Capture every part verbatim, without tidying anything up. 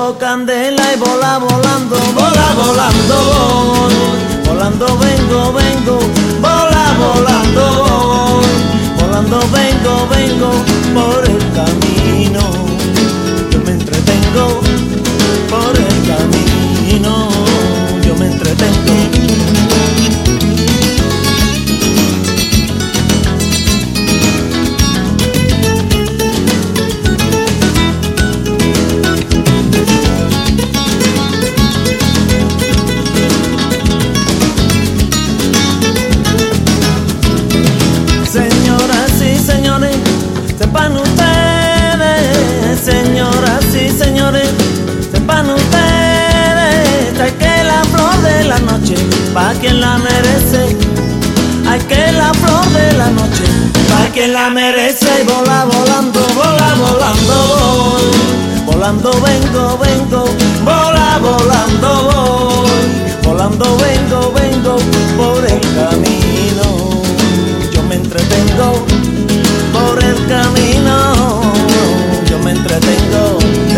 busco candela y vola volando, vola volando voy, volando vengo, vengo, vola volando voy, volando vengo, vengo por el camino, yo me entretengo por el camino, yo me entretengo. Sepan ustedes, señoras y señores, sepan ustedes, hay que la flor de la noche, pa' quien la merece, hay que la flor de la noche, pa' quien la merece, y vola volando, vola volando voy, volando vengo, vengo, vola volando voy, volando vengo, vengo por el camino, yo me entretengo por el camino, yo me entretengo.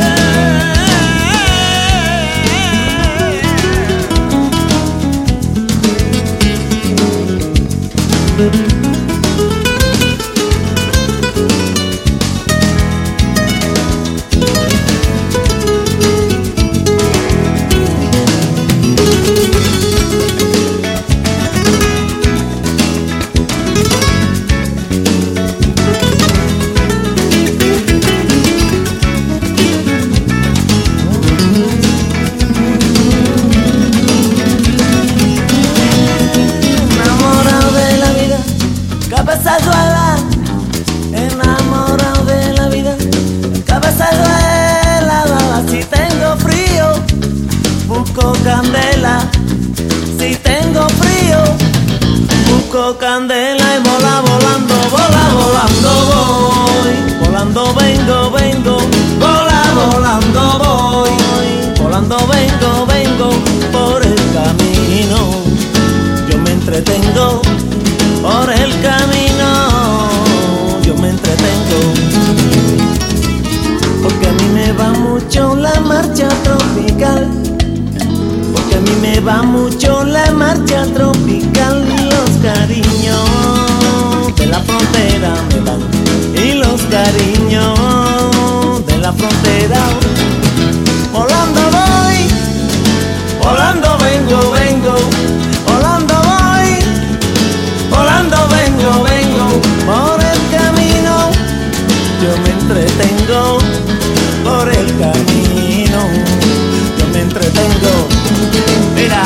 Cabeza duela, enamorado de la vida, cabeza duela, baba, si tengo frío, busco candela, si tengo frío, busco candela y vola volando, vola volando voy, volando vengo, vengo, vola volando voy, volando vengo, vengo por el camino, yo me entretengo por el camino, yo me entretengo, porque a mí me va mucho la marcha tropical, porque a mí me va mucho la marcha tropical, y los cariños de la frontera me van, y los cariños de la frontera, volando voy, volando vengo, vengo, volando voy, volando vengo, vengo por el camino, yo me entretengo por el camino, yo me entretengo, mira.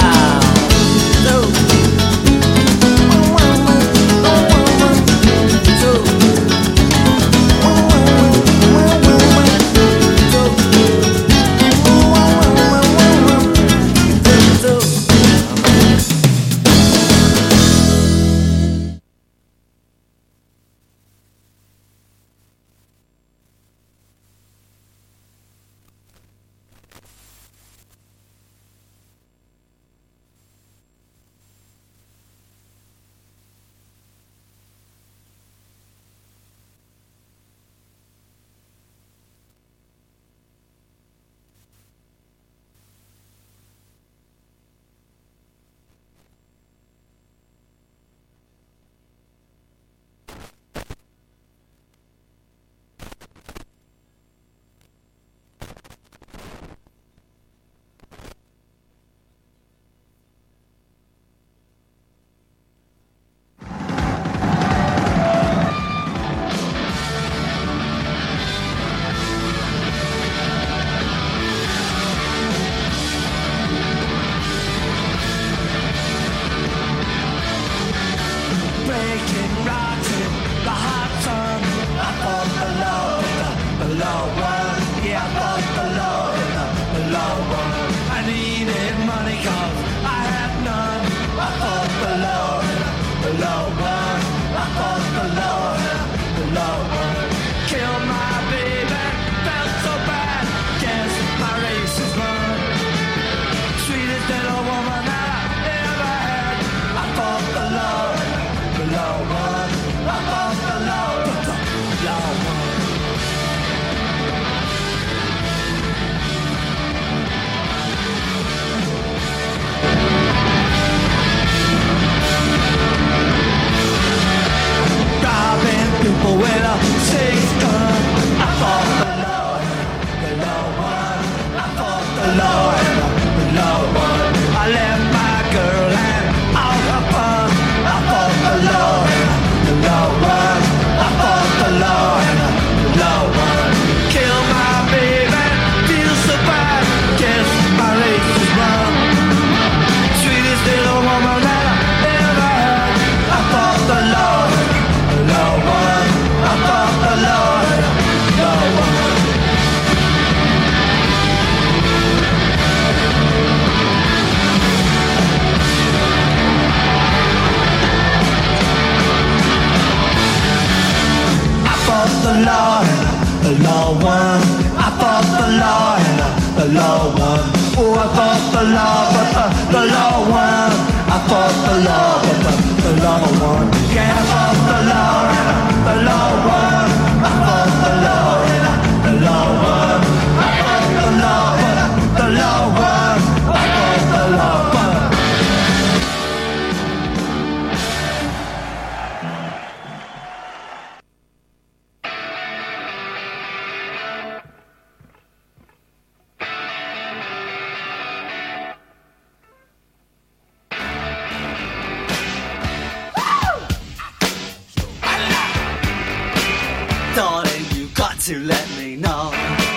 To let me know,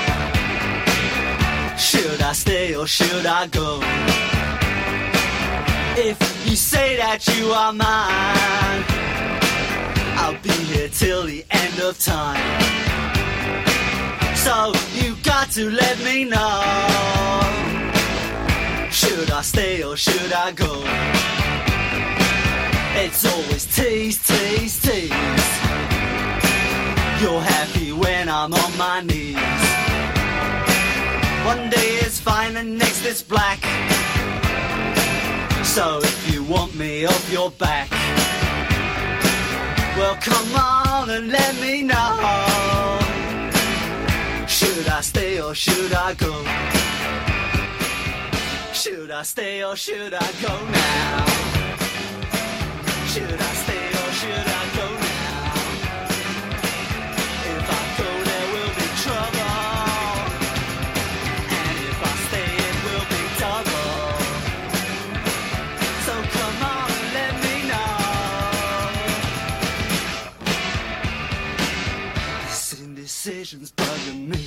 should I stay or should I go? If you say that you are mine, I'll be here till the end of time. So you got to let me know, should I stay or should I go? It's always tease, tease, tease. You're happy when I'm on my knees. One day it's fine and next it's black. So if you want me off your back, well come on and let me know, should I stay or should I go? Should I stay or should I go now? Should I stay or should I go now? Decisions bugging me.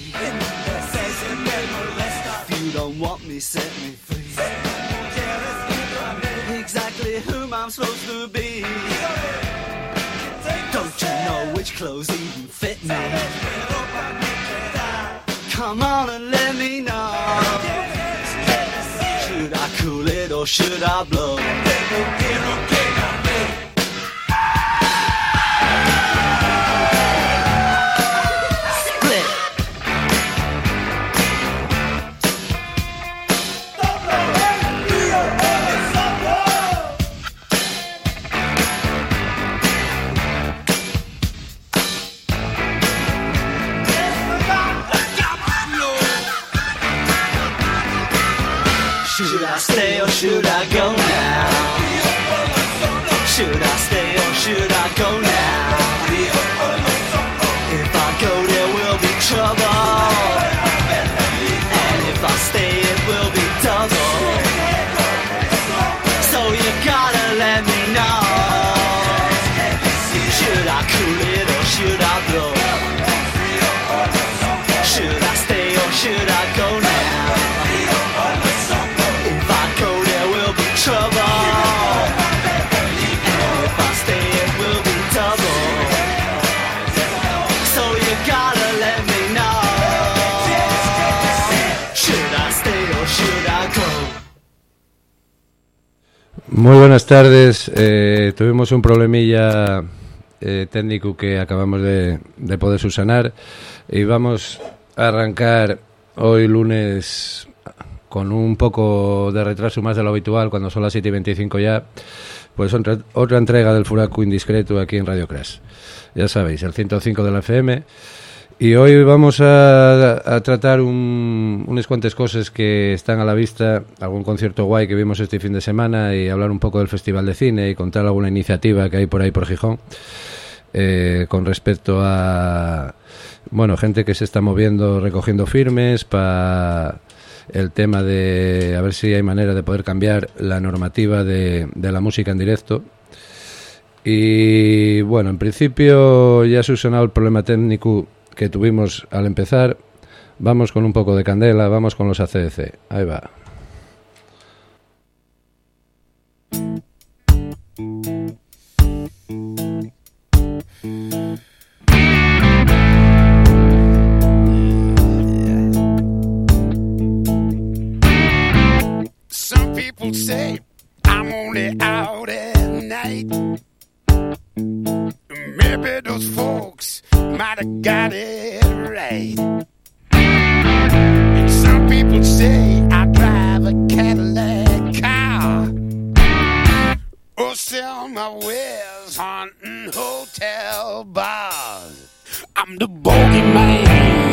If you don't want me, set me free. Exactly whom I'm supposed to be. Don't you know which clothes even fit me? Come on and let me know, should I cool it or should I blow? Should I stay or should I go now? Should I stay or should I go now? If I go there will be trouble, and if I stay it will be double. So you gotta let me know, should I cool it or should I blow? Should I stay or should I go now? Trouble, and if I stay it will be double. So you gotta let me know, should I stay or should I go? Muy buenas tardes. Eh, tuvimos un problemilla eh, técnico que acabamos de, de poder subsanar y vamos a arrancar hoy lunes con un poco de retraso más de lo habitual, cuando son las siete y veinticinco ya, pues otra, otra entrega del Furaco Indiscreto aquí en Radio Crash. Ya sabéis, el ciento cinco de la F M. Y hoy vamos a, a tratar un, unas cuantas cosas que están a la vista, algún concierto guay que vimos este fin de semana y hablar un poco del Festival de Cine y contar alguna iniciativa que hay por ahí por Gijón. eh, con respecto a, bueno, gente que se está moviendo, recogiendo firmes para el tema de a ver si hay manera de poder cambiar la normativa de, de la música en directo. Y bueno, en principio ya ha solucionado el problema técnico que tuvimos al empezar. Vamos con un poco de candela, vamos con los A C D C. Ahí va. Some people say I'm only out at night. Maybe those folks might have got it right. And some people say I drive a Cadillac car, or sell my wares haunting hotel bars. I'm the bogeyman.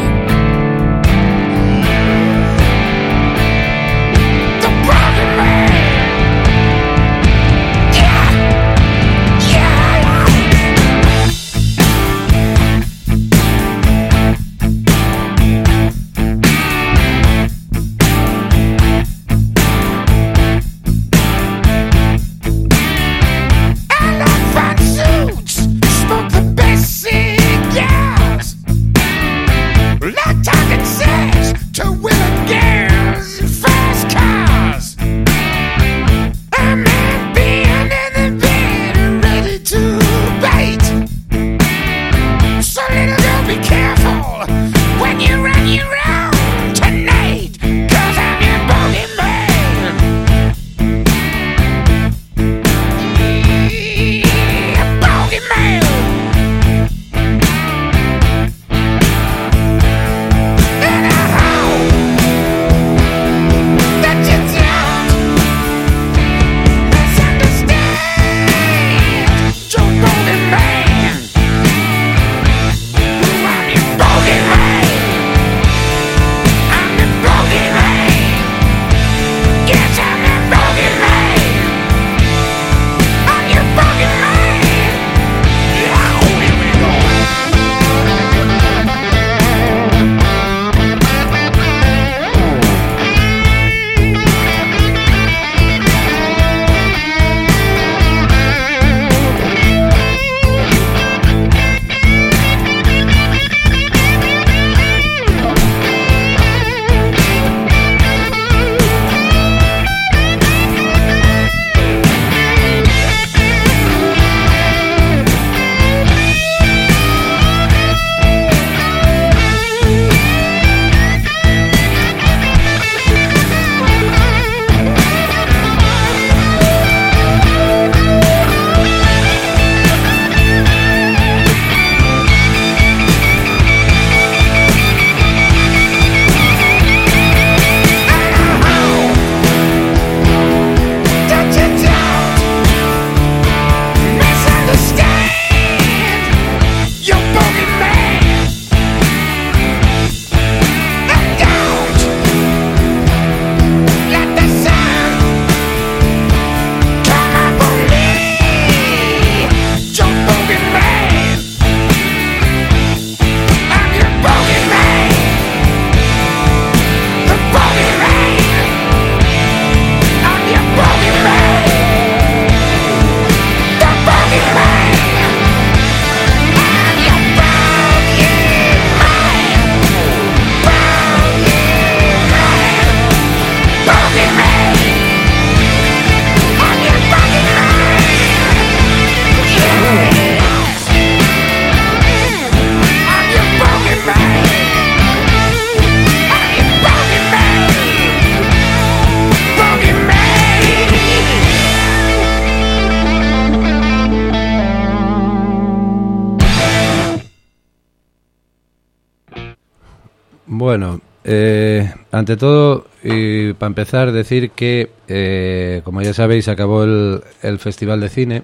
Bueno, eh, ante todo, y para empezar, decir que, eh, como ya sabéis, acabó el, el Festival de Cine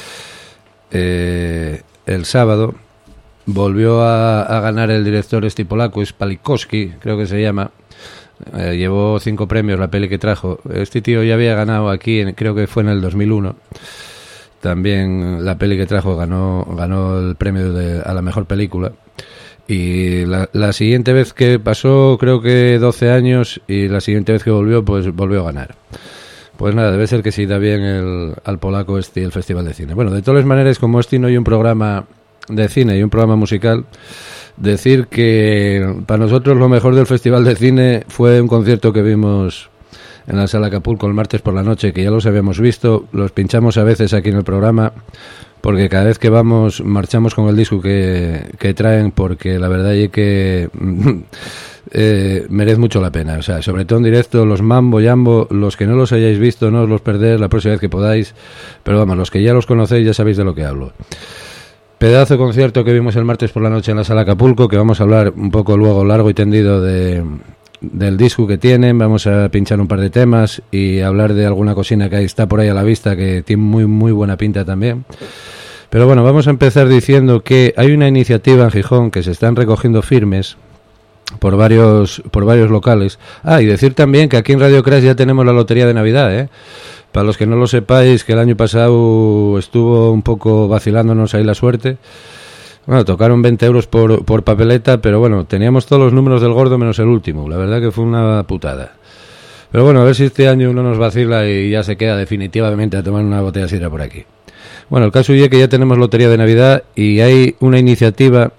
eh, el sábado. Volvió a, a ganar el director este polaco, Spalikowski, creo que se llama. Eh, llevó cinco premios la peli que trajo. Este tío ya había ganado aquí, en, creo que fue en el dos mil uno. también la peli que trajo ganó ganó el premio de, a la mejor película. Y la, la siguiente vez que pasó, creo que doce años, y la siguiente vez que volvió, pues volvió a ganar. Pues nada, debe ser que sí da bien el, al polaco este el Festival de Cine. Bueno, de todas maneras, como este no hay un programa de cine y un programa musical, decir que para nosotros lo mejor del Festival de Cine fue un concierto que vimos en la Sala Acapulco el martes por la noche, que ya los habíamos visto, los pinchamos a veces aquí en el programa, porque cada vez que vamos marchamos con el disco que, que traen, porque la verdad es que eh, merece mucho la pena. O sea, sobre todo en directo, los Mambo Jambo, los que no los hayáis visto, no os los perdéis la próxima vez que podáis, pero vamos, los que ya los conocéis ya sabéis de lo que hablo. Pedazo de concierto que vimos el martes por la noche en la Sala Acapulco, que vamos a hablar un poco luego largo y tendido de del disco que tienen, vamos a pinchar un par de temas y hablar de alguna cocina que ahí está por ahí a la vista, que tiene muy muy buena pinta también. Pero bueno, vamos a empezar diciendo que hay una iniciativa en Gijón que se están recogiendo firmes por varios por varios locales. Ah, y decir también que aquí en Radio Crash ya tenemos la lotería de Navidad, ¿eh? Para los que no lo sepáis, que el año pasado estuvo un poco vacilándonos ahí la suerte. Bueno, tocaron veinte euros por, por papeleta, pero bueno, teníamos todos los números del gordo menos el último. La verdad que fue una putada. Pero bueno, a ver si este año uno nos vacila y ya se queda definitivamente a tomar una botella de sidra por aquí. Bueno, el caso es que ya tenemos lotería de Navidad y hay una iniciativa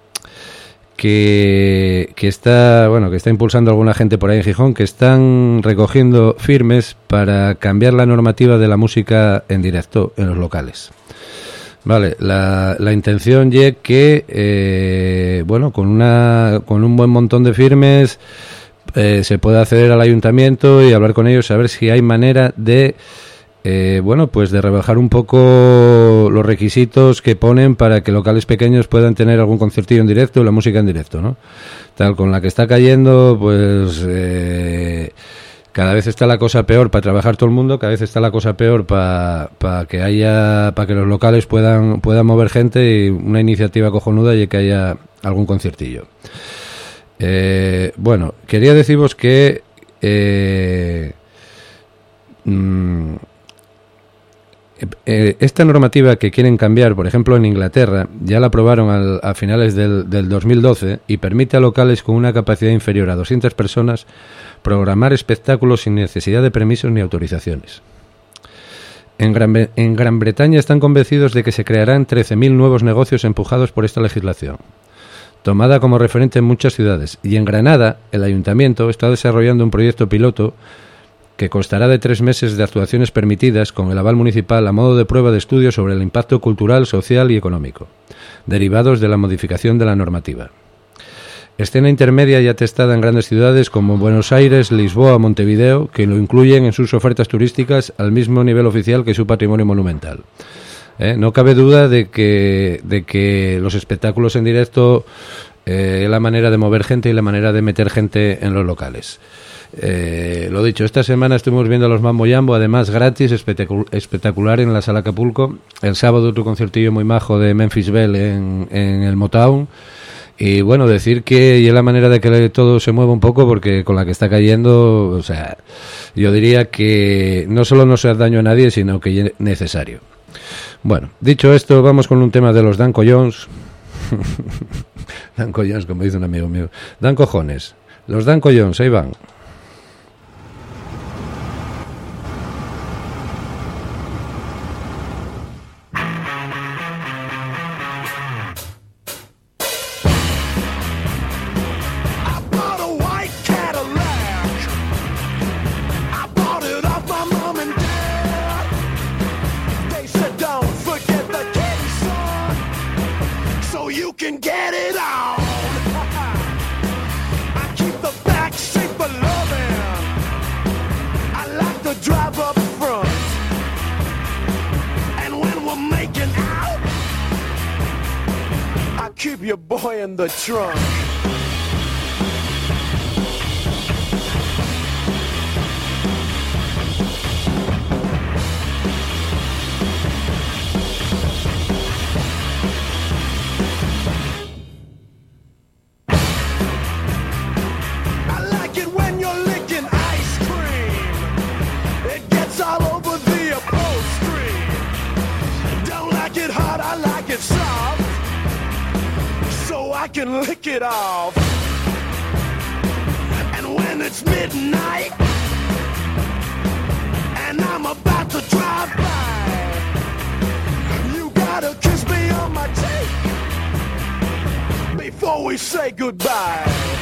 que, que está, bueno, que está impulsando alguna gente por ahí en Gijón, que están recogiendo firmes para cambiar la normativa de la música en directo en los locales. Vale, la, la intención es que, eh, bueno, con una con un buen montón de firmes eh, se pueda acceder al ayuntamiento y hablar con ellos, a ver si hay manera de, eh, bueno, pues de rebajar un poco los requisitos que ponen para que locales pequeños puedan tener algún conciertillo en directo y la música en directo, ¿no? Tal, con la que está cayendo, pues... Eh, cada vez está la cosa peor para trabajar todo el mundo, cada vez está la cosa peor para pa que haya, para que los locales puedan puedan mover gente, y una iniciativa cojonuda y que haya algún conciertillo. Eh, bueno, quería deciros que eh, mm, eh, esta normativa que quieren cambiar, por ejemplo en Inglaterra, ya la aprobaron al, a finales del, del dos mil doce, y permite a locales con una capacidad inferior a doscientas personas programar espectáculos sin necesidad de permisos ni autorizaciones. En Gran, en Gran Bretaña están convencidos de que se crearán trece mil nuevos negocios empujados por esta legislación, tomada como referente en muchas ciudades. Y en Granada, el ayuntamiento está desarrollando un proyecto piloto que constará de tres meses de actuaciones permitidas con el aval municipal a modo de prueba de estudio sobre el impacto cultural, social y económico, derivados de la modificación de la normativa. Escena intermedia ya testada en grandes ciudades como Buenos Aires, Lisboa, Montevideo, que lo incluyen en sus ofertas turísticas al mismo nivel oficial que su patrimonio monumental. ¿Eh? No cabe duda de que, de que los espectáculos en directo eh, es la manera de mover gente y la manera de meter gente en los locales. Eh, lo dicho, esta semana estuvimos viendo a los Mambo Jambo, además gratis, espectacu- espectacular en la Sala Acapulco. El sábado otro conciertillo muy majo de Memphis Belle en, en el Motown. Y bueno, decir que y es la manera de que todo se mueva un poco, porque con la que está cayendo, o sea, yo diría que no solo no se hace daño a nadie, sino que es necesario. Bueno, dicho esto, vamos con un tema de los Dan Collons. Dan Collons, como dice un amigo mío. Dan cojones. Los Dan Collons, ahí van. Keep your boy in the trunk. I can lick it off. And when it's midnight and I'm about to drive by, you gotta kiss me on my cheek before we say goodbye.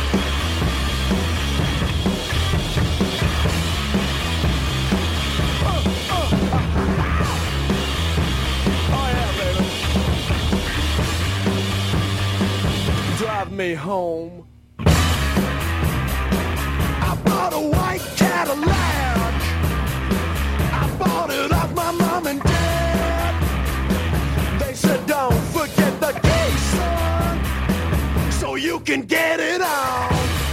Drive me home. I bought a white Cadillac. I bought it off my mom and dad. They said don't forget the key, son, so you can get it on.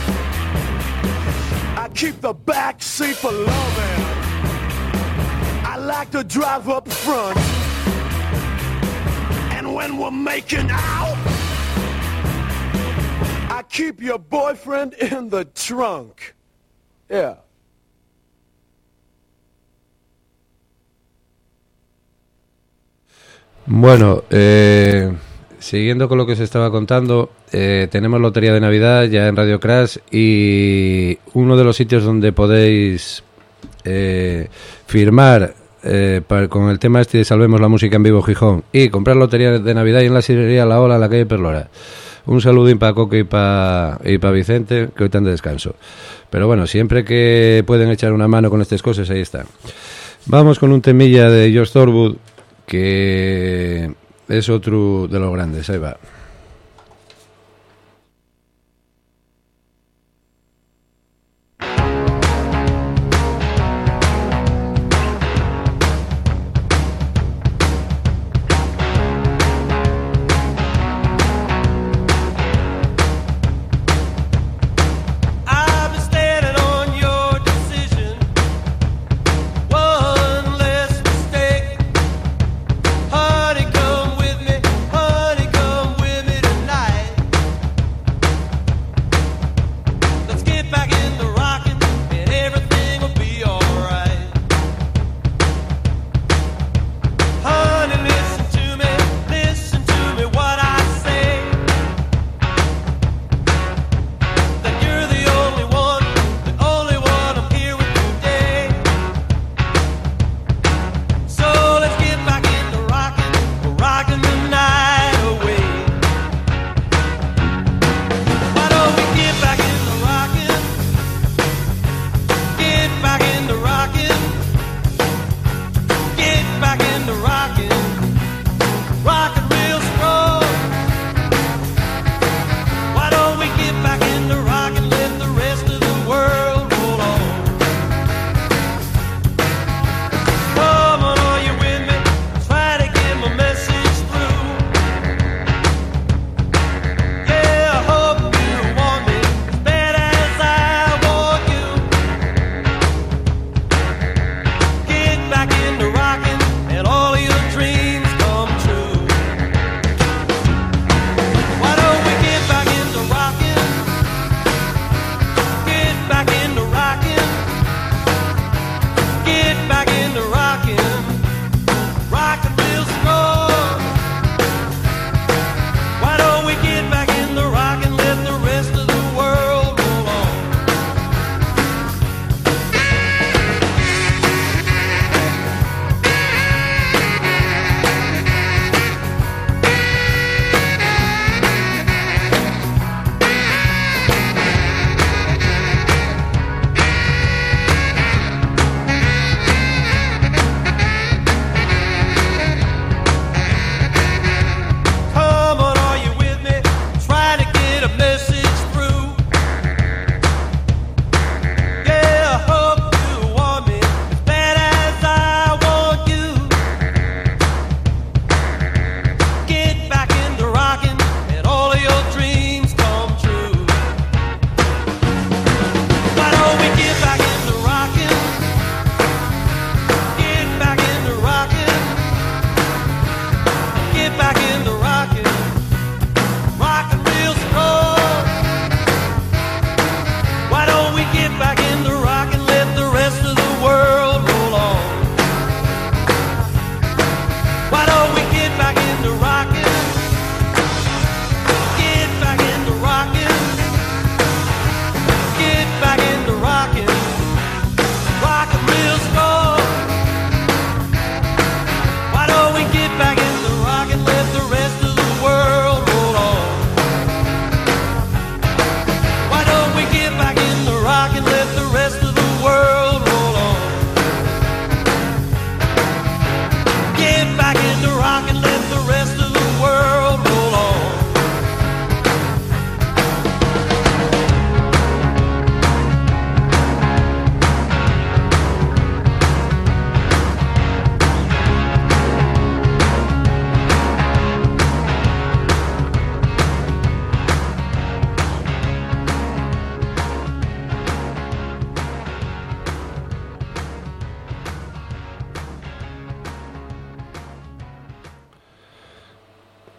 I keep the back seat for loving. I like to drive up front. And when we're making out, I keep your boyfriend in the trunk. Yeah. Bueno, eh, siguiendo con lo que os estaba contando, eh, tenemos Lotería de Navidad ya en Radio Crash y uno de los sitios donde podéis eh, firmar eh, para, con el tema este de Salvemos la Música en Vivo Gijón y comprar Lotería de Navidad y en la sidrería La Ola en la calle Perlora. Un saludín para Coque y para y pa Vicente, que hoy están de descanso. Pero bueno, siempre que pueden echar una mano con estas cosas, ahí está. Vamos con un temilla de George Thorogood, que es otro de los grandes. Ahí va. Honey, come with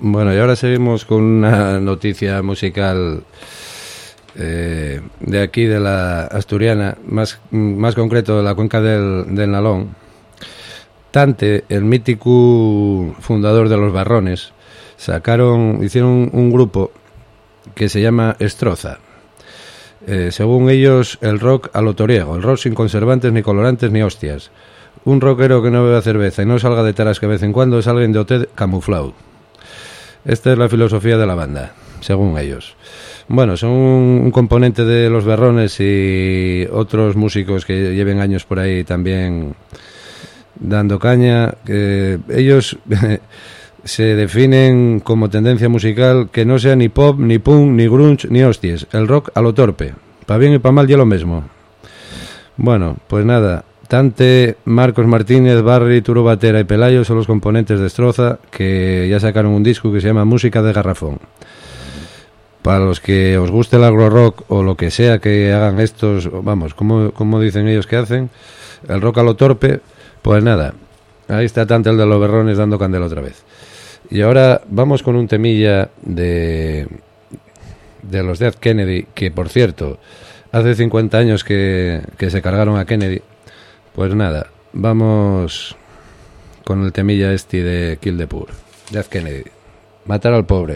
Bueno, y ahora seguimos con una noticia musical eh, de aquí, de la asturiana, más, más concreto de la cuenca del, del Nalón. Tante, el mítico fundador de los Barrones, sacaron, hicieron un grupo que se llama Estroza. Eh, según ellos, el rock a lo toriego, el rock sin conservantes, ni colorantes, ni hostias. Un rockero que no beba cerveza y no salga de taras que de vez en cuando es alguien de hotel camuflado. Esta es la filosofía de la banda, según ellos. Bueno, son un, un componente de los Berrones y otros músicos que lleven años por ahí también dando caña. Que ellos se definen como tendencia musical que no sea ni pop, ni punk, ni grunge, ni hostias. El rock a lo torpe. Pa' bien y pa' mal ya lo mismo. Bueno, pues nada. Tante, Marcos Martínez, Barry, Turo Batera y Pelayo son los componentes de Estroza, que ya sacaron un disco que se llama Música de Garrafón. Para los que os guste el agro rock o lo que sea que hagan estos, vamos, como, como dicen ellos que hacen, el rock a lo torpe, pues nada, ahí está Tante, el de los Berrones, dando candela otra vez. Y ahora vamos con un temilla de, de los Dead Kennedy, que por cierto, hace cincuenta años que, que se cargaron a Kennedy. Pues nada, vamos con el temilla este de Kill the Poor, Death Kennedy, matar al pobre.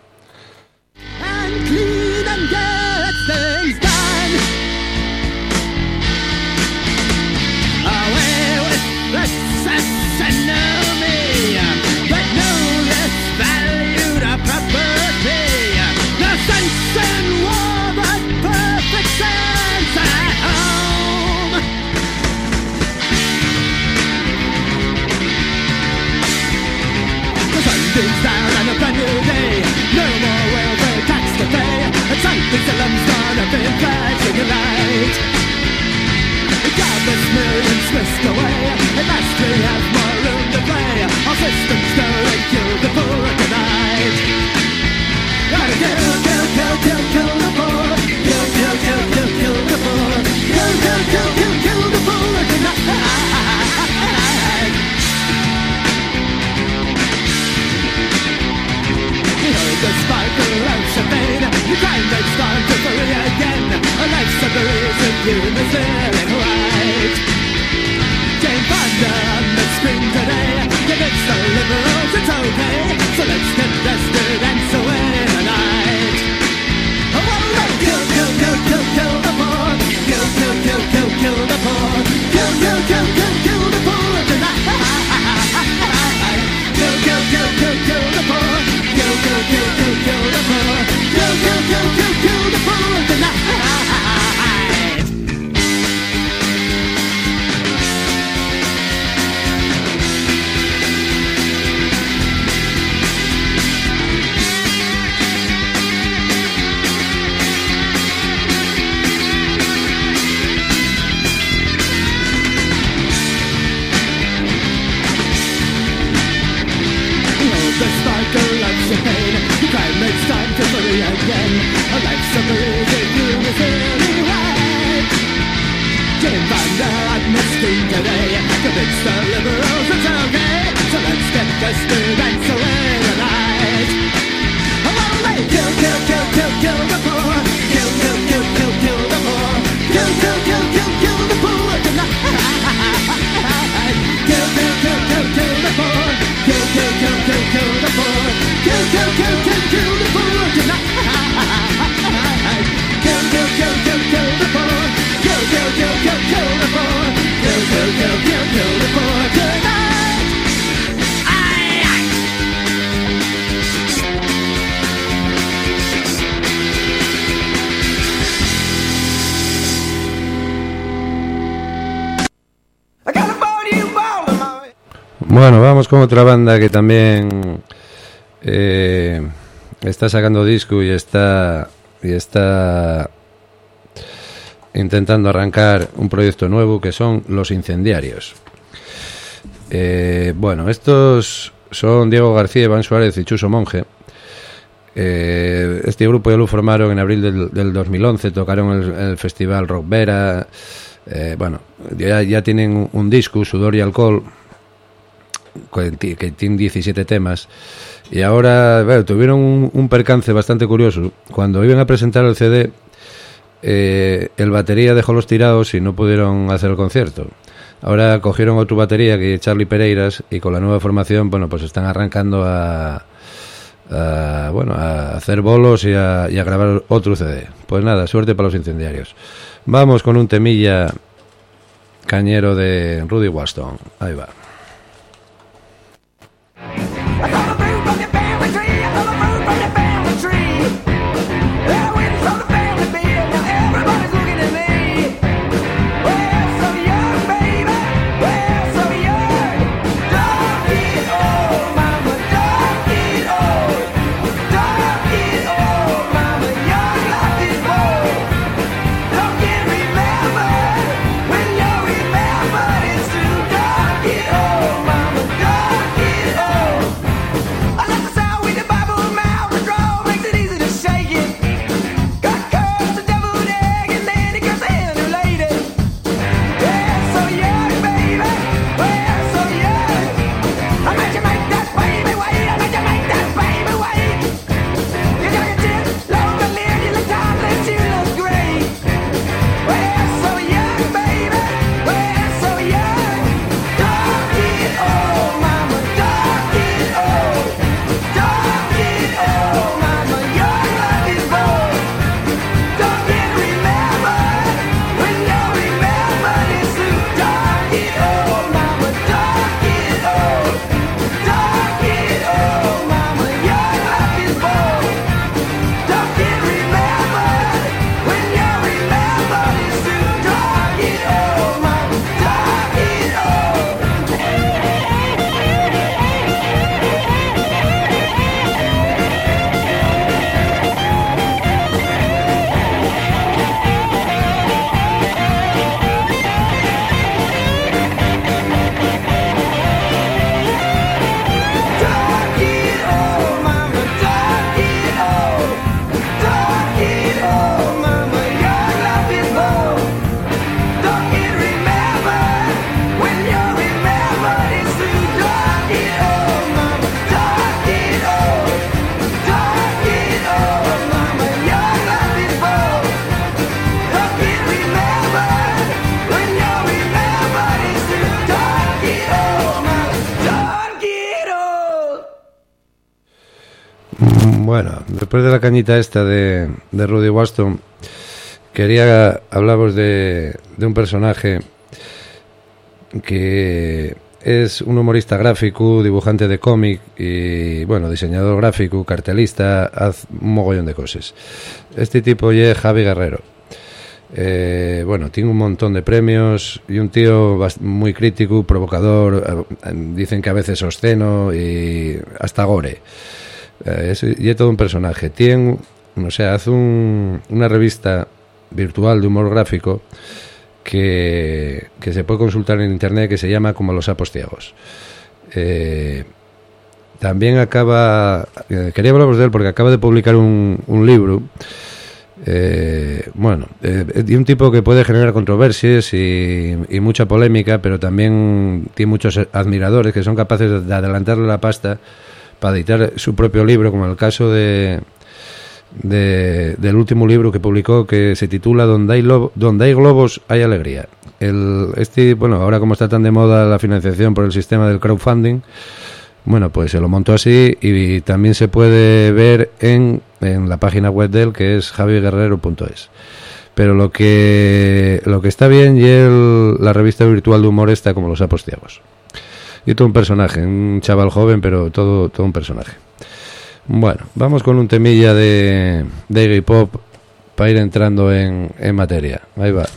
And clean and get things done. Away with the enemy that know less value to property. No sense in war, but perfect sense at home. The sun beams down on a brand new day. No more welfare tax to pay. And something solemn's gonna be flashing a light. Countless millions whisked away. At last we have more room to play. Our systems go and kill the poor tonight. Gotta kill, kill, kill, kill, kill the poor. Kill, kill, kill, kill, kill the poor. Kill, kill, kill, kill, kill the poor tonight. The sparkle of champagne, the crime that's gone to free again. A life's a reason you is feeling right. Jane Fonda on the screen today. Convince the liberals it's okay. So let's get dusted and so in the night. Oh, well, kill, kill, kill, kill, kill the poor. Kill, kill, kill, kill, kill the poor. Kill, kill, kill, kill, kill the poor tonight. Kill, kill, kill, kill, kill the poor. Kill, kill, kill, kill, kill the poor. Kill, kill, kill, kill, kill the poor tonight. The sparkle of champagne, the crime makes time to free again. A life's a breathing, you is feeling right. Jane Fonda on the screen today. Convince the liberals it's okay. So let's get dusted and so in the night. Oh, well, they kill, kill, kill, kill, kill the poor. Kill, kill, kill, kill, kill the poor. Kill, kill, kill, kill, kill the poor tonight. Kill, kill, kill, kill, kill the poor. Kill, kill, kill, kill, kill the poor. Kill, kill, kill, kill, kill the poor tonight. Kill, kill, kill, kill, kill the poor. Kill, kill, kill, kill, kill the poor. Kill, kill, kill, kill, kill the poor tonight. Aye, aye. I got a body ball in my... Bueno, vamos con otra banda que también eh, está sacando disco y está y está intentando arrancar un proyecto nuevo, que son Los Incendiarios. Eh, bueno, estos son Diego García, Iván Suárez y Chuso Monge. Eh, este grupo ya lo formaron en abril del, del dos mil once, tocaron el, el festival Rock Vera. Eh, bueno, ya, ya tienen un, un disco, Sudor y Alcohol. que tiene diecisiete temas. Y ahora, bueno, tuvieron un, un percance bastante curioso. Cuando iban a presentar el C D, eh, el batería dejó los tirados y no pudieron hacer el concierto. Ahora cogieron otro batería, que es Charlie Pereiras, y con la nueva formación, bueno, pues están arrancando a, a bueno, a hacer bolos y a, y a grabar otro C D. Pues nada, suerte para los incendiarios. Vamos con un temilla cañero de Rudy Waston. Ahí va. I saw the fruit from your family tree. I saw the fruit from your family tree. I went and saw the family bed. Now everybody's looking at me. Well, so young, baby. Well, so young. Don't get old, mama. Don't get old. Don't get old, mama. Young life is bold. Don't get remembered when you're remembered. It's true. Don't get old, mama. Don't get old. I like the sound with the Bible mouth. The draw makes it easy to shake it. God cursed the devil with egg, and then he cursed the hen who laid it. Yeah, so young, baby. Well, so young. I made you make that baby wait. I made you make that baby wait. You got your chin, long to live. You look timeless, you look great. Well, so young, baby. Well, so young. Don't get old, mama. Don't get old. Don't get old, mama. Your life is bold. Don't get remembered when you're remembered. It's true. Don't get old, mama. Don't get old. Don't get old, mama. Your life is bold. Don't get remembered when you're remembered. It's true. Don't get old, mama. Don't get old. Don't get old, mama. Don't get old. Don't get old, mama. Your life is bold. Don't get remembered when you're remembered. It's true. Don't get old, mama. Don't get old. Don't get old, mama. Your life is bold. Don't get remembered when you're remembered. It's true. Don't get old, mama. Don't get old. Bueno, después de la cañita esta de, de Rudy Waston, quería hablaros de, de un personaje que es un humorista gráfico, dibujante de cómic y, bueno, diseñador gráfico, cartelista, hace un mogollón de cosas. Este tipo es Javi Guerrero. Eh, bueno, tiene un montón de premios y un tío bast- muy crítico, provocador, eh, dicen que a veces obsceno y hasta gore. Eh, es, y es todo un personaje. Tiene, o sea, hace un, una revista virtual de humor gráfico que, que se puede consultar en internet, que se llama Como los sapos ciegos. Eh, también acaba, eh, quería hablaros de él porque acaba de publicar un, un libro. Eh, bueno, eh, de un tipo que puede generar controversias y, y mucha polémica, pero también tiene muchos admiradores que son capaces de adelantarle la pasta para editar su propio libro, como en el caso de, de del último libro que publicó, que se titula Donde hay, lobo, donde hay globos hay alegría. El, este, bueno, ahora como está tan de moda la financiación por el sistema del crowdfunding, bueno, pues se lo montó así y también se puede ver en, en la página web de él, que es javi guerrero punto es. Pero lo que lo que está bien y el, la revista virtual de humor está Como los sapos ciegos. Y todo un personaje, un chaval joven, pero todo, todo un personaje. Bueno, vamos con un temilla de, de Iggy Pop para ir entrando en, en materia. Ahí va.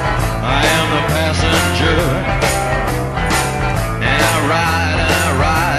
I am the passenger, and I ride and I ride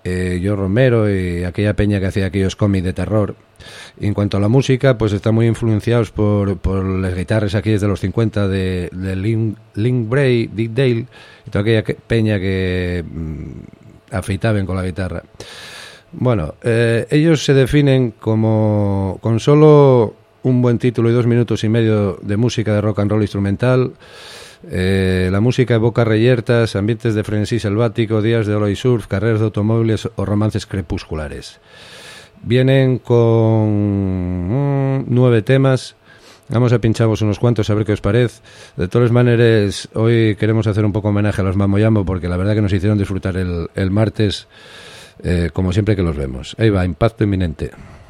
eh, Joe Romero y aquella peña que hacía aquellos cómics de terror. Y en cuanto a la música, pues están muy influenciados por, por las guitarras aquí desde los cincuenta de, de Link, Link Bray, Dick Dale y toda aquella que, peña que mmm, afeitaban con la guitarra. Bueno, eh, ellos se definen como con solo un buen título y dos minutos y medio de música de rock and roll instrumental. Eh, la música evoca reyertas, ambientes de frenesí selvático, días de ola y surf, carreras de automóviles o romances crepusculares. Vienen con mm, nueve temas. Vamos a pinchamos unos cuantos a ver qué os parece. De todas maneras, hoy queremos hacer un poco homenaje a los Mambo Jambo porque la verdad que nos hicieron disfrutar el, el martes, eh, como siempre que los vemos. Ahí va, Impacto Inminente.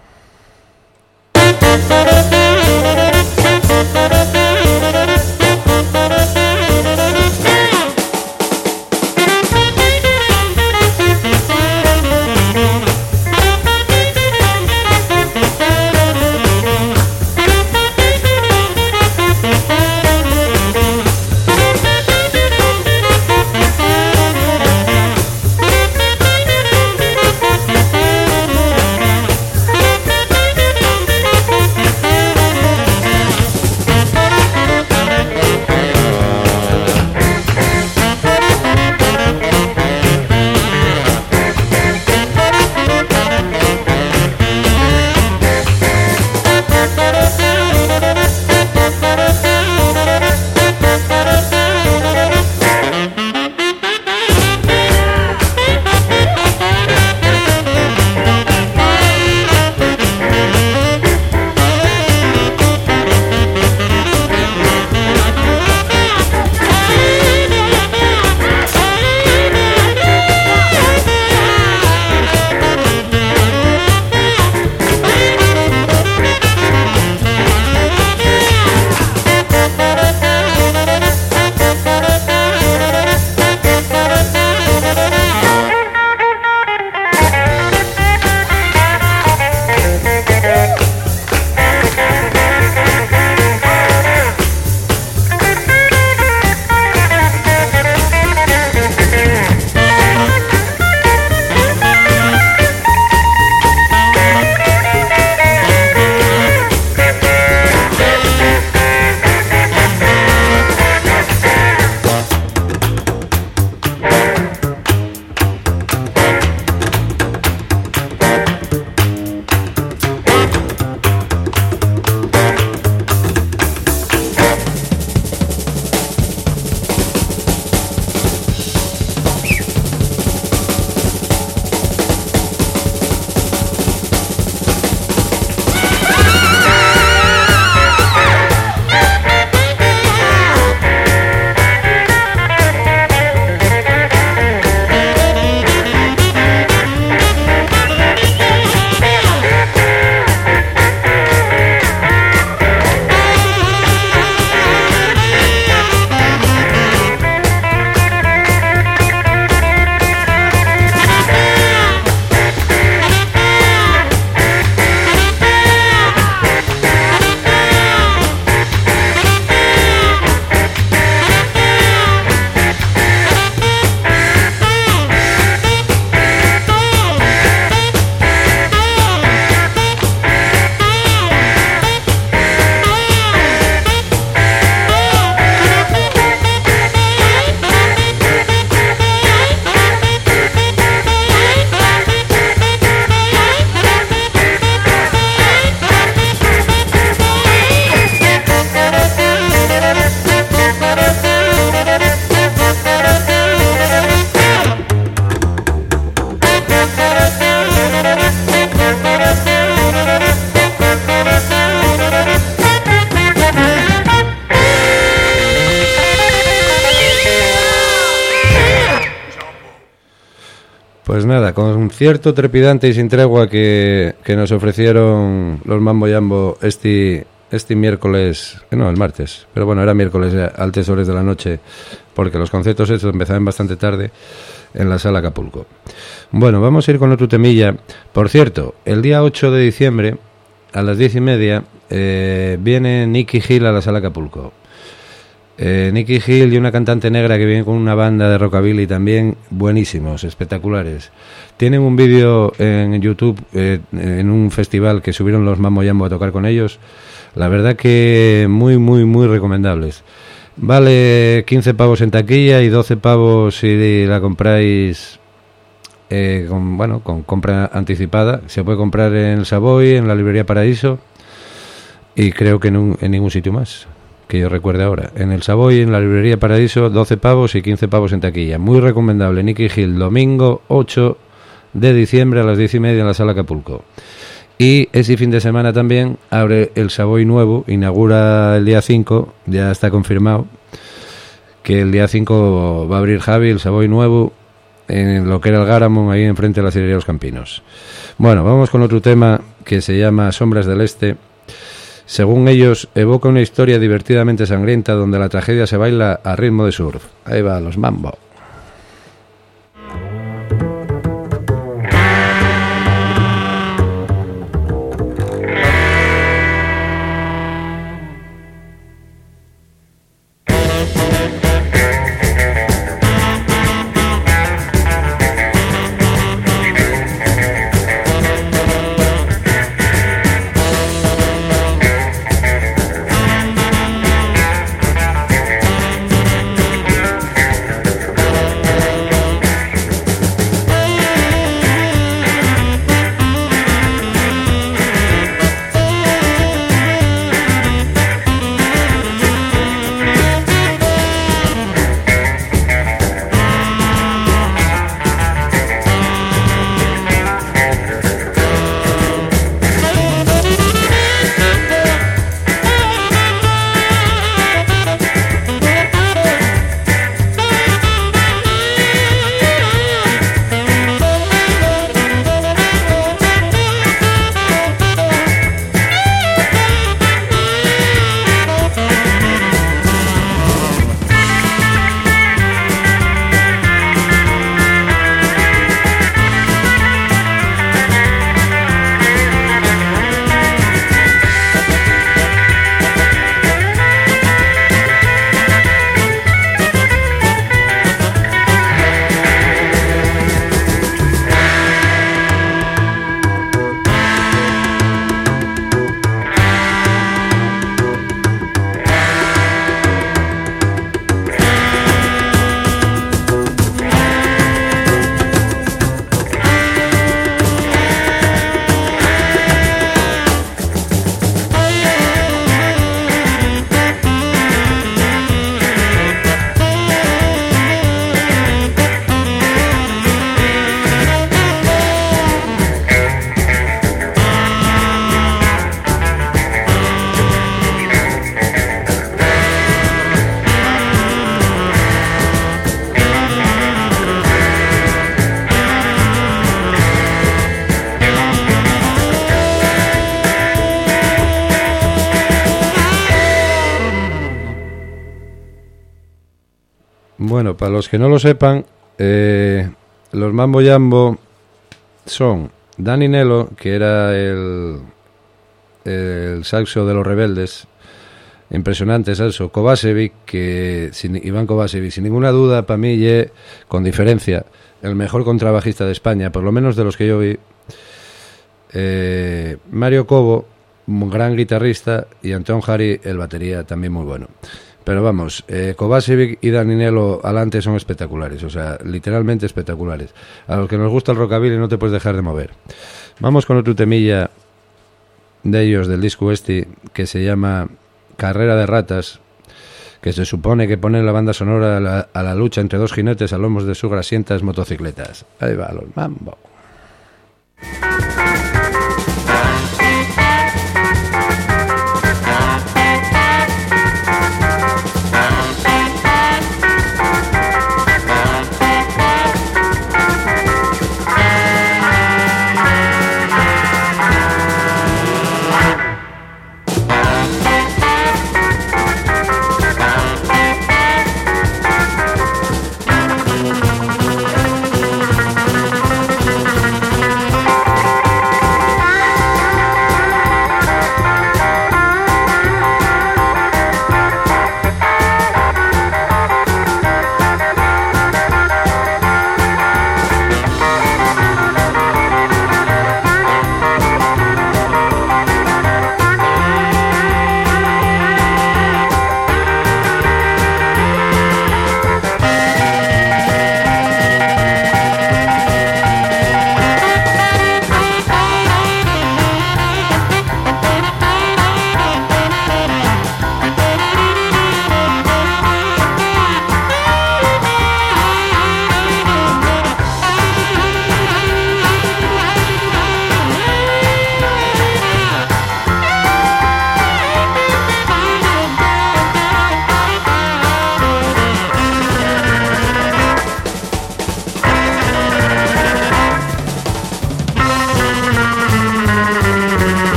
Pues nada, con cierto trepidante y sin tregua que, que nos ofrecieron los Mambo Jambo este, este miércoles, no, el martes, pero bueno, era miércoles a altas horas de la noche, porque los conciertos estos empezaban bastante tarde en la Sala Acapulco. Bueno, vamos a ir con otro temilla. Por cierto, el día ocho de diciembre, a las diez y media, eh, viene Nicky Gil a la Sala Acapulco. Eh, Nicky Hill y una cantante negra que viene con una banda de rockabilly también buenísimos, espectaculares. Tienen un vídeo en YouTube eh, en un festival que subieron los Mambo Jambo a tocar con ellos. La verdad que muy, muy, muy recomendables. Vale quince pavos en taquilla y doce pavos si la compráis eh, con, bueno, con compra anticipada. Se puede comprar en el Savoy, en la librería Paraíso y creo que en, un, en ningún sitio más que yo recuerde ahora. En el Savoy, en la librería Paraíso, doce pavos y quince pavos en taquilla. Muy recomendable. Nicky Hill, domingo ocho de diciembre a las diez y media en la Sala Acapulco. Y ese fin de semana también abre el Savoy nuevo, inaugura el día cinco, ya está confirmado que el día cinco va a abrir Javi, el Savoy nuevo, en lo que era el Garamond, ahí enfrente de la Cirería Los Campinos. Bueno, vamos con otro tema que se llama Sombras del Este. Según ellos, evoca una historia divertidamente sangrienta donde la tragedia se baila a ritmo de surf. Ahí va, los Mambo. Bueno, para los que no lo sepan, eh, los Mambo Jambo son Danny Nello, que era el, el saxo de los Rebeldes, impresionante saxo, Kovacevic, que sin, Iván Kovacevic, sin ninguna duda, para mí, ye, con diferencia, el mejor contrabajista de España, por lo menos de los que yo vi. Eh, Mario Cobo, un gran guitarrista, y Anton Hari, el batería, también muy bueno. Pero vamos, eh, Kovacevic y Danny Nello alante son espectaculares, o sea, literalmente espectaculares. A los que nos gusta el rockabilly no te puedes dejar de mover. Vamos con otro temilla de ellos, del disco este, que se llama Carrera de Ratas, que se supone que pone la banda sonora a la, a la lucha entre dos jinetes a lomos de sus grasientas motocicletas. Ahí va, los Mambo. Thank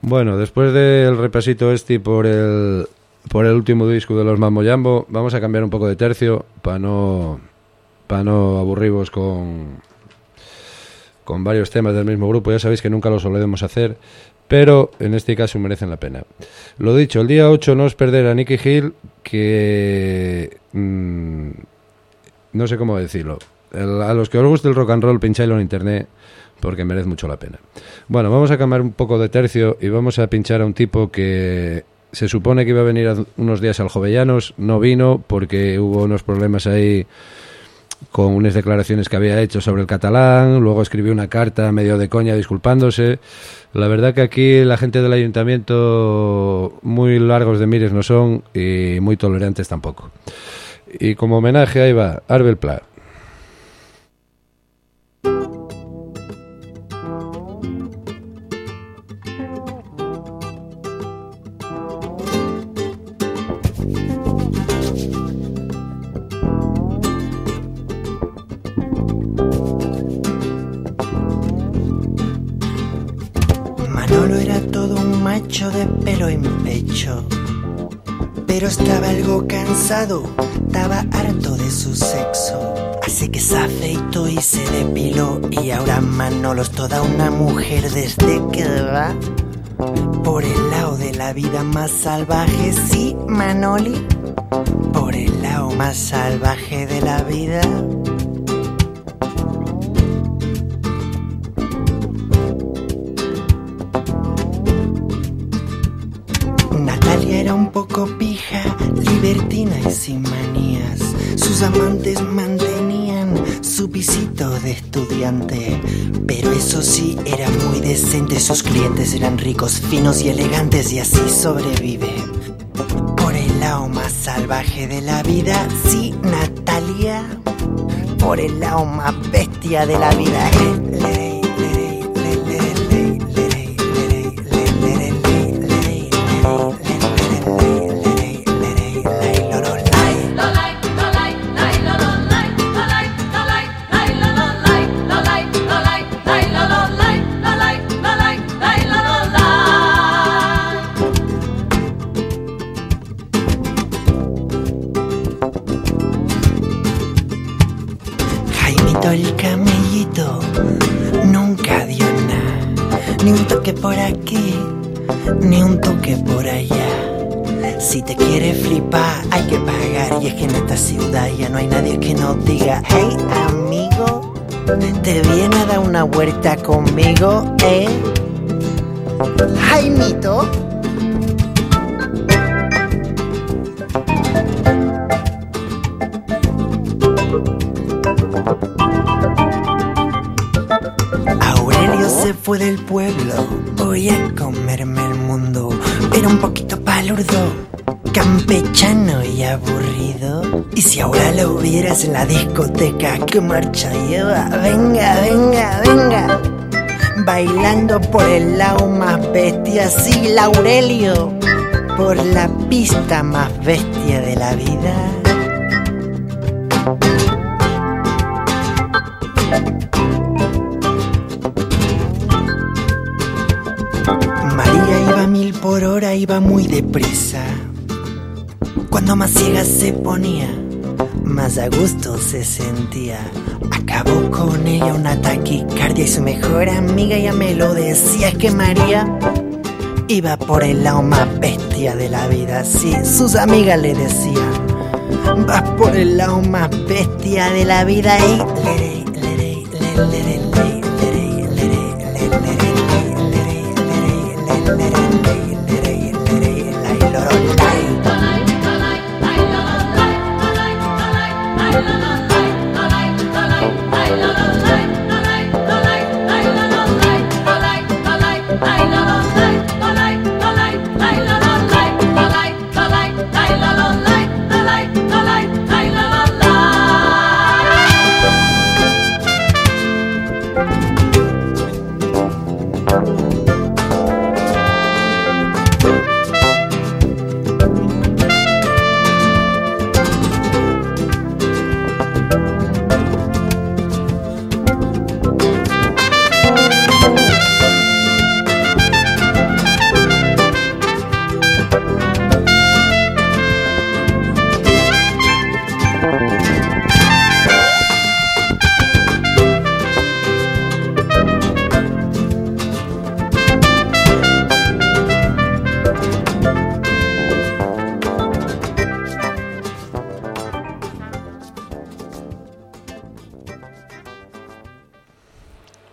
Bueno, después del repasito este por el por el último disco de los Mambo Jambo, vamos a cambiar un poco de tercio para no para no aburriros con con varios temas del mismo grupo. Ya sabéis que nunca lo solemos hacer, pero en este caso merecen la pena. Lo dicho, el día ocho no os perder a Nicky Hill, que mmm, no sé cómo decirlo. El, a los que os guste el rock and roll, pincháislo en internet, porque merece mucho la pena. Bueno, vamos a cambiar un poco de tercio y vamos a pinchar a un tipo que se supone que iba a venir a unos días al Jovellanos, no vino porque hubo unos problemas ahí con unas declaraciones que había hecho sobre el catalán, luego escribió una carta medio de coña disculpándose. La verdad que aquí la gente del ayuntamiento muy largos de mires no son y muy tolerantes tampoco. Y como homenaje ahí va, Arbel Pla. Manolo era todo un macho de pelo en pecho, pero estaba algo cansado, estaba harto de su sexo. Así que se afeitó y se depiló, y ahora Manolo es toda una mujer desde que va por el lado de la vida más salvaje. Sí, Manoli, por el lado más salvaje de la vida. Natalia era un poco pija, libertina y sin manías. Sus amantes mantenían su pisito de estudiante, pero eso sí, era muy decente. Sus clientes eran ricos, finos y elegantes, y así sobrevive por el lado más salvaje de la vida. Sí, Natalia, por el lado más bestia de la vida. El camellito nunca dio nada, ni un toque por aquí, ni un toque por allá. Si te quieres flipar hay que pagar, y es que en esta ciudad ya no hay nadie que nos diga: hey amigo, ¿te viene a dar una vuelta conmigo, eh? Jaimito. Se fue del pueblo, voy a comerme el mundo. Era un poquito palurdo, campechano y aburrido. Y si ahora lo vieras en la discoteca, ¿qué marcha lleva? Venga, venga, venga, bailando por el lado más bestia. Sí, Laurelio, por la pista más bestia de la vida. María iba a mil por hora, iba muy deprisa. Cuando más ciega se ponía, más a gusto se sentía. Acabó con ella una taquicardia y su mejor amiga ya me lo decía. Es que María iba por el lado más bestia de la vida. Sí, sus amigas le decían: vas por el lado más bestia de la vida. Y lerey, lerey, lerey, lerey.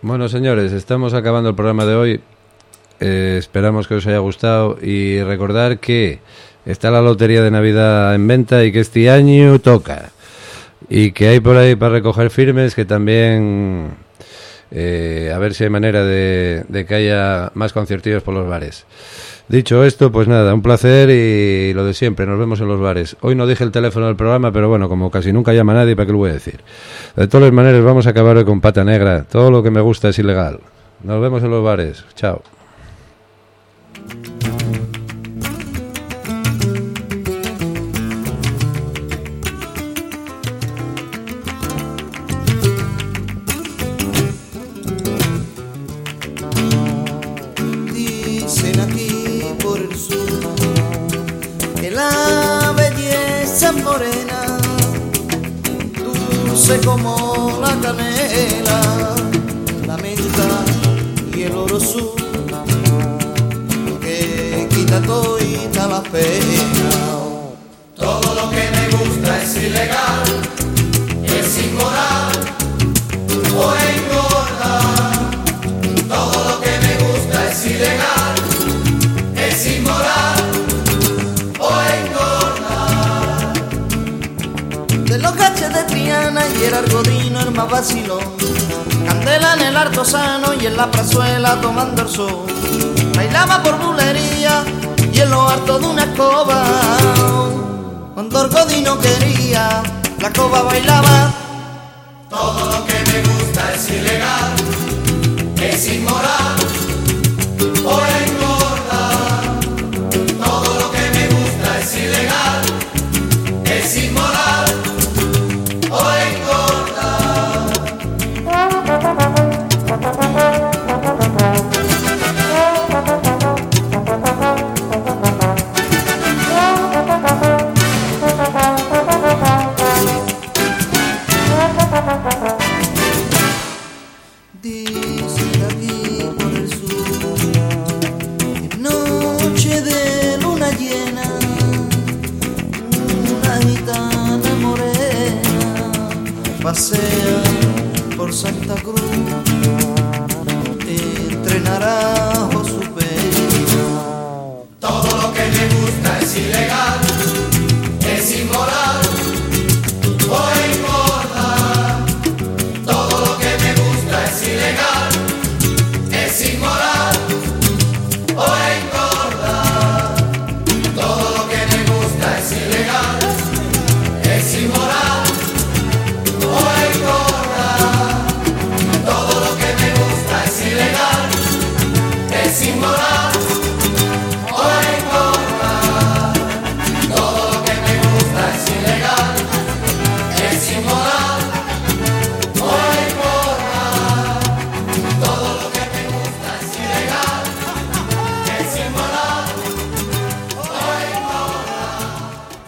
Bueno, señores, estamos acabando el programa de hoy. Eh, esperamos que os haya gustado y recordar que está la lotería de Navidad en venta y que este año toca. Y que hay por ahí para recoger firmes, que también eh, a ver si hay manera de, de que haya más conciertillos por los bares. Dicho esto, pues nada, un placer y lo de siempre, nos vemos en los bares. Hoy no dije el teléfono del programa, pero bueno, como casi nunca llama nadie, ¿para qué lo voy a decir? De todas maneras, vamos a acabar hoy con Pata Negra. Todo lo que me gusta es ilegal. Nos vemos en los bares. Chao. Dicen aquí por el sur que la belleza es morena, dulce como la canela, la menta y el oro sur, que quita todita la pena. Todo lo que me gusta es ilegal, es inmoral o engorda. Todo lo que me gusta es ilegal, es inmoral o engorda. De los caches de Triana y el argodino el más vacilón, candela en el Artosano y en la plazuela tomando el sol. Bailaba por bulería y en lo harto de una escoba. Cuando Argodino quería, la escoba bailaba. Todo lo que me gusta es ilegal, es inmoral o engorda. Todo lo que me gusta es ilegal, es inmoral o engorda. Dicen aquí por el sur, en noche de luna llena, una gitana morena pasea por Santa Cruz, entre naranjos su pena. Todo lo que me gusta es ilegal, es inmoral o engorda. Todo lo que me gusta es ilegal, es inmoral o engorda. Todo lo que me gusta es ilegal, es inmoral o engorda. Todo lo que me gusta es ilegal, es inmoral o engorda. Todo lo que me gusta es ilegal, es inmoral o engorda. Todo lo que me gusta es ilegal, es inmoral o engorda.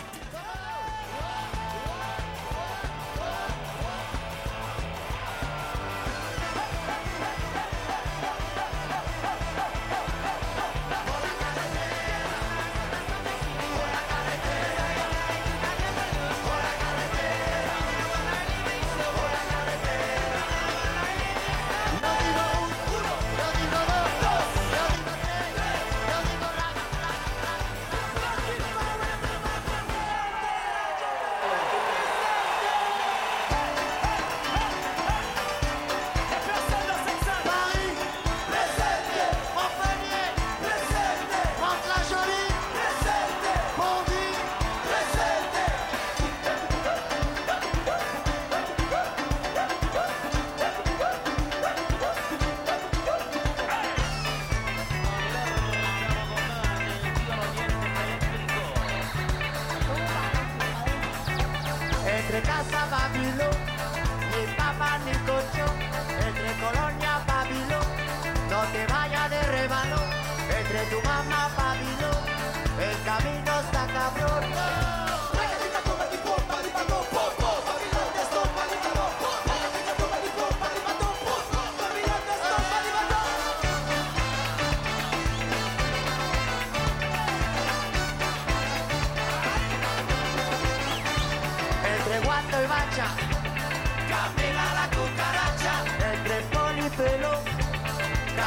Entre Casa Babilón y Papa Nicocho, entre Colonia Babilón, no te vayas de rebalón, entre tu mamá Babilón, el camino está cabrón. Entre Guato y Bacha, camina la cucaracha.